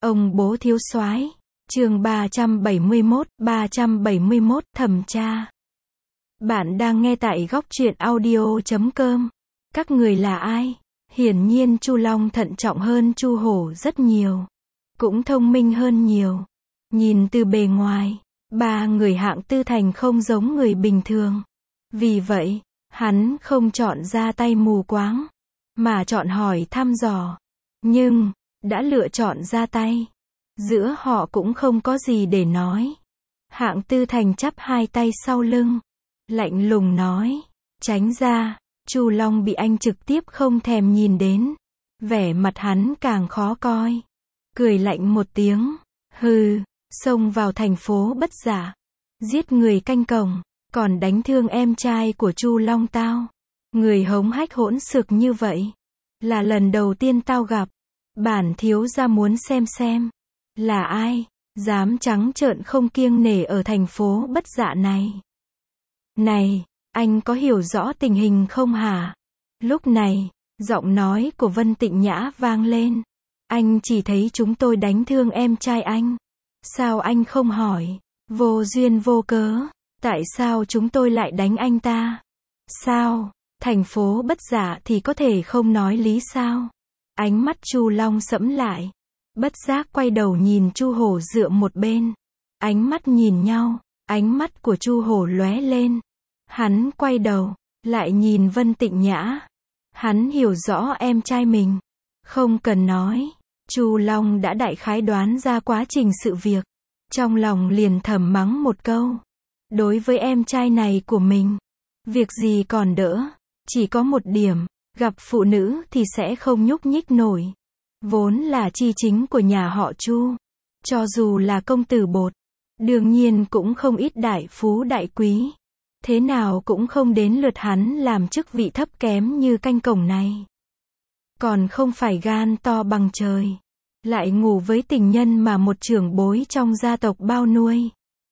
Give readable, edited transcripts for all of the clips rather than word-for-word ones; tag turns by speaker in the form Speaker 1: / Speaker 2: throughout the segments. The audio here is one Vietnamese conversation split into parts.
Speaker 1: Ông bố thiếu soái. Chương 371, thẩm tra. Bạn đang nghe tại góc truyện audio.com. Các người là ai? Hiển nhiên Chu Long thận trọng hơn Chu Hổ rất nhiều, cũng thông minh hơn nhiều. Nhìn từ bề ngoài, ba người hạng Tư Thành không giống người bình thường. Vì vậy, hắn không chọn ra tay mù quáng, mà chọn hỏi thăm dò. Nhưng, đã lựa chọn ra tay, giữa họ cũng không có gì để nói. Hạng Tư Thành chắp hai tay sau lưng, lạnh lùng nói, tránh ra. Chu Long bị anh trực tiếp không thèm nhìn đến, vẻ mặt hắn càng khó coi. Cười lạnh một tiếng, hừ, xông vào thành phố Bất Dạ, giết người canh cổng, còn đánh thương em trai của Chu Long tao. Người hống hách hỗn xược như vậy, là lần đầu tiên tao gặp. Bản thiếu gia muốn xem, là ai, dám trắng trợn không kiêng nể ở thành phố Bất Dạ này. Này, anh có hiểu rõ tình hình không hả? Lúc này, giọng nói của Vân Tịnh Nhã vang lên. Anh chỉ thấy chúng tôi đánh thương em trai anh. Sao anh không hỏi? Vô duyên vô cớ, tại sao chúng tôi lại đánh anh ta? Sao, thành phố Bất Dạ thì có thể không nói lý sao? Ánh mắt Chu Long sẫm lại, bất giác quay đầu nhìn Chu Hổ dựa một bên. Ánh mắt nhìn nhau, ánh mắt của Chu Hổ lóe lên. Hắn quay đầu, lại nhìn Vân Tịnh Nhã. Hắn hiểu rõ em trai mình, không cần nói. Chu Long đã đại khái đoán ra quá trình sự việc, trong lòng liền thầm mắng một câu. Đối với em trai này của mình, việc gì còn đỡ, chỉ có một điểm, gặp phụ nữ thì sẽ không nhúc nhích nổi. Vốn là chi chính của nhà họ Chu, cho dù là công tử bột, đương nhiên cũng không ít đại phú đại quý. Thế nào cũng không đến lượt hắn làm chức vị thấp kém như canh cổng này. Còn không phải gan to bằng trời, lại ngủ với tình nhân mà một trưởng bối trong gia tộc bao nuôi.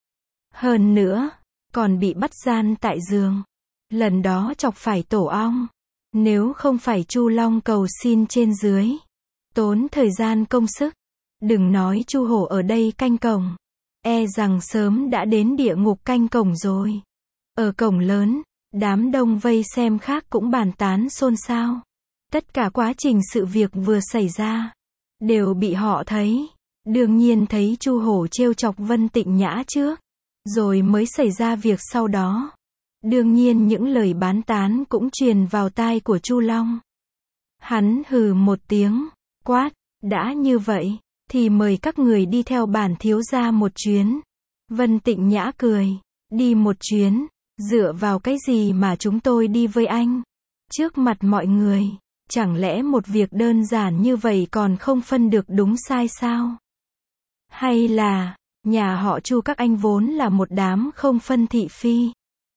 Speaker 1: Hơn nữa, còn bị bắt gian tại giường. Lần đó chọc phải tổ ong. Nếu không phải Chu Long cầu xin trên dưới, tốn thời gian công sức, đừng nói Chu Hổ ở đây canh cổng, e rằng sớm đã đến địa ngục canh cổng rồi. Ở cổng lớn, đám đông vây xem khác cũng bàn tán xôn xao. Tất cả quá trình sự việc vừa xảy ra, đều bị họ thấy. Đương nhiên thấy Chu Hổ trêu chọc Vân Tịnh Nhã trước, rồi mới xảy ra việc sau đó. Đương nhiên những lời bán tán cũng truyền vào tai của Chu Long. Hắn hừ một tiếng, quát, đã như vậy, thì mời các người đi theo bản thiếu gia một chuyến. Vân Tịnh Nhã cười, đi một chuyến, dựa vào cái gì mà chúng tôi đi với anh? Trước mặt mọi người, chẳng lẽ một việc đơn giản như vậy còn không phân được đúng sai sao? Hay là, nhà họ Chu các anh vốn là một đám không phân thị phi?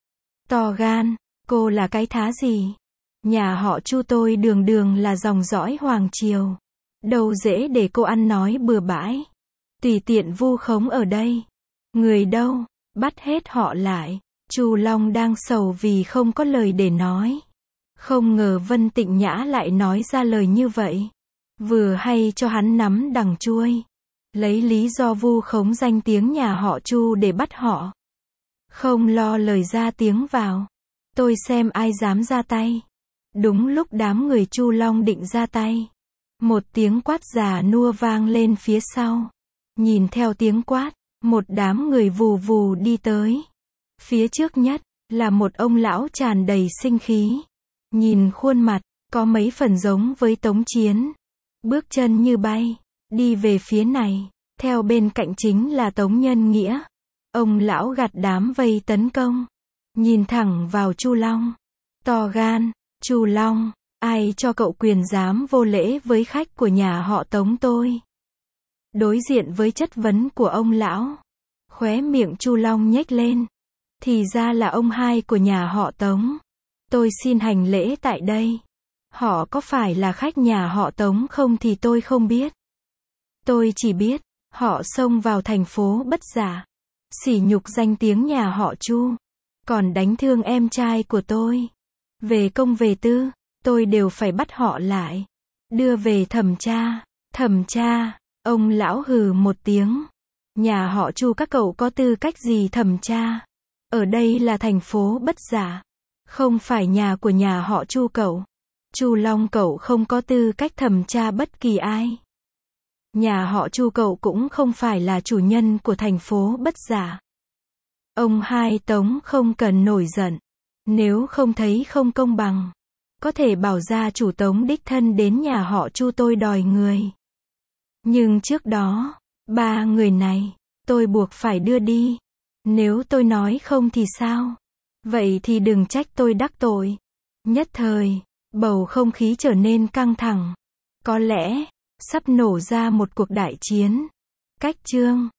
Speaker 1: To gan, cô là cái thá gì? Nhà họ Chu tôi đường đường là dòng dõi hoàng triều. Đâu dễ để cô ăn nói bừa bãi, tùy tiện vu khống ở đây. Người đâu, bắt hết họ lại. Chu Long đang sầu vì không có lời để nói. Không ngờ Vân Tịnh Nhã lại nói ra lời như vậy. Vừa hay cho hắn nắm đằng chuôi. Lấy lý do vu khống danh tiếng nhà họ Chu để bắt họ. Không lo lời ra tiếng vào. Tôi xem ai dám ra tay. Đúng lúc đám người Chu Long định ra tay, một tiếng quát già nua vang lên phía sau. Nhìn theo tiếng quát, một đám người vù vù đi tới. Phía trước nhất, là một ông lão tràn đầy sinh khí. Nhìn khuôn mặt, có mấy phần giống với Tống Chiến. Bước chân như bay, đi về phía này. Theo bên cạnh chính là Tống Nhân Nghĩa. Ông lão gạt đám vây tấn công, nhìn thẳng vào Chu Long. To gan, Chu Long, ai cho cậu quyền dám vô lễ với khách của nhà họ Tống tôi? Đối diện với chất vấn của ông lão, khóe miệng Chu Long nhếch lên. Thì ra là ông hai của nhà họ Tống. Tôi xin hành lễ tại đây. Họ có phải là khách nhà họ Tống không thì tôi không biết. Tôi chỉ biết, họ xông vào thành phố Bất Dạ, sỉ nhục danh tiếng nhà họ Chu, còn đánh thương em trai của tôi. Về công về tư, tôi đều phải bắt họ lại, đưa về thẩm tra. Thẩm tra, Ông lão hừ một tiếng. Nhà họ Chu các cậu có tư cách gì thẩm tra? Ở đây là thành phố Bất Giả. Không phải nhà của nhà họ Chu cậu. Chu Long cậu không có tư cách thẩm tra bất kỳ ai. Nhà họ Chu cậu cũng không phải là chủ nhân của thành phố Bất Giả. Ông Hai Tống không cần nổi giận. Nếu không thấy không công bằng, có thể bảo gia chủ Tống đích thân đến nhà họ Chu tôi đòi người. Nhưng trước đó, 3 người này, tôi buộc phải đưa đi. Nếu tôi nói không thì sao? Vậy thì đừng trách tôi đắc tội. Nhất thời, bầu không khí trở nên căng thẳng. Có lẽ, sắp nổ ra một cuộc đại chiến. Cách chương